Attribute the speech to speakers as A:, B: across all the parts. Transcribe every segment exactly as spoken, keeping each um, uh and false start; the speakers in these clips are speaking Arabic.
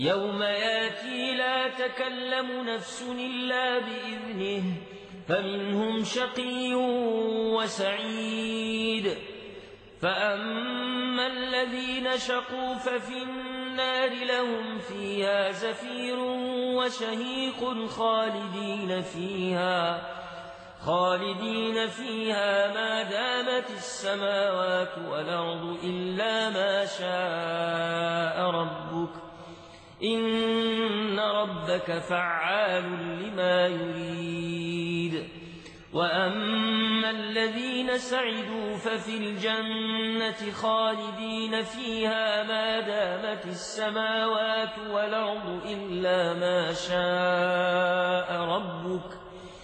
A: يوم ياتي لا تكلم نفس إلا بإذنه فمنهم شقي وسعيد. فأما الذين شقوا ففي النار لهم فيها زفير وشهيق خالدين فيها خالدين فيها ما دامت السماوات والأرض إلا ما شاء ربك إن ربك فعال لما يريد. وأما الذين سعدوا ففي الجنة خالدين فيها ما دامت السماوات والأرض إلا ما شاء ربك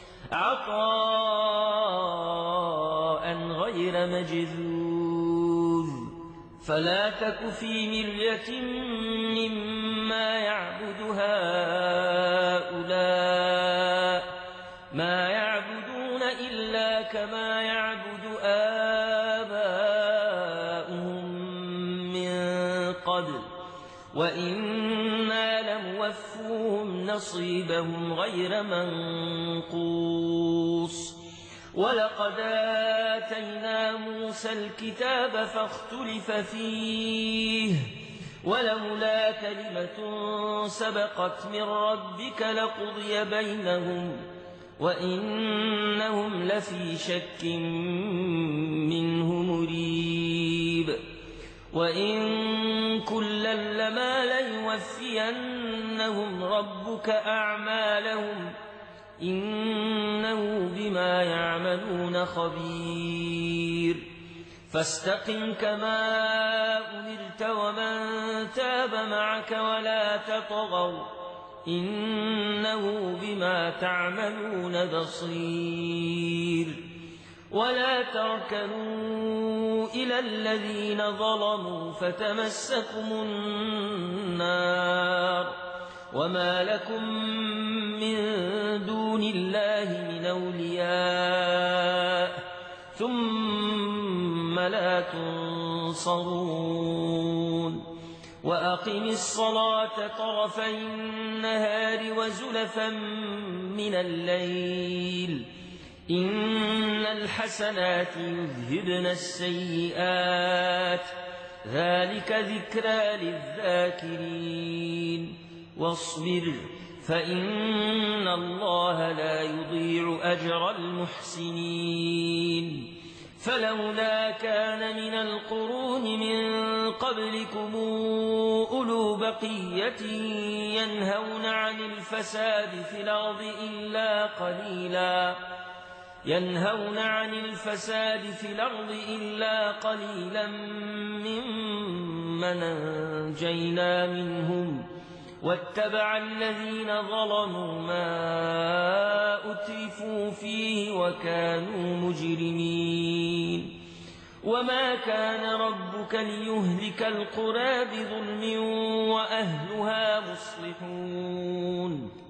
A: عطاء غير مجذوذ. فلا تك في مرية مما يعبد هؤلاء ما يعبدون إلا كما يعبد آباؤهم من قبل وإنا لموفوهم نصيبهم غير منقوص. ولقد آتينا موسى الكتاب فاختلف فيه ولولا كلمة سبقت من ربك لقضي بينهم وإنهم لفي شك منه مريب. وإن كلا لما ليوفينهم ربك أعمالهم إنه بما يعملون خبير. فاستقم كما أمرت ومن تاب معك ولا تطغوا إنه بما تعملون بصير. ولا تركنوا إلى الذين ظلموا فتمسكم النار وما لكم من دون الله من أولياء ثم لا تنصرون. وأقم الصلاة طرفي النهار وزلفا من الليل إن الحسنات يذهبن السيئات ذلك ذكرى للذاكرين. واصبر فإن الله لا يضيع أجر المحسنين. فلولا كان من القرون من قبلكم أولو بقية ينهون عن الفساد في الأرض إلا قليلا ينهون عن الفساد في الأرض إلا قليلا ممن أنجينا منهم واتبع الذين ظلموا ما أترفوا فيه وكانوا مجرمين. وما كان ربك ليهلك القرى بظلم وأهلها مصلحون.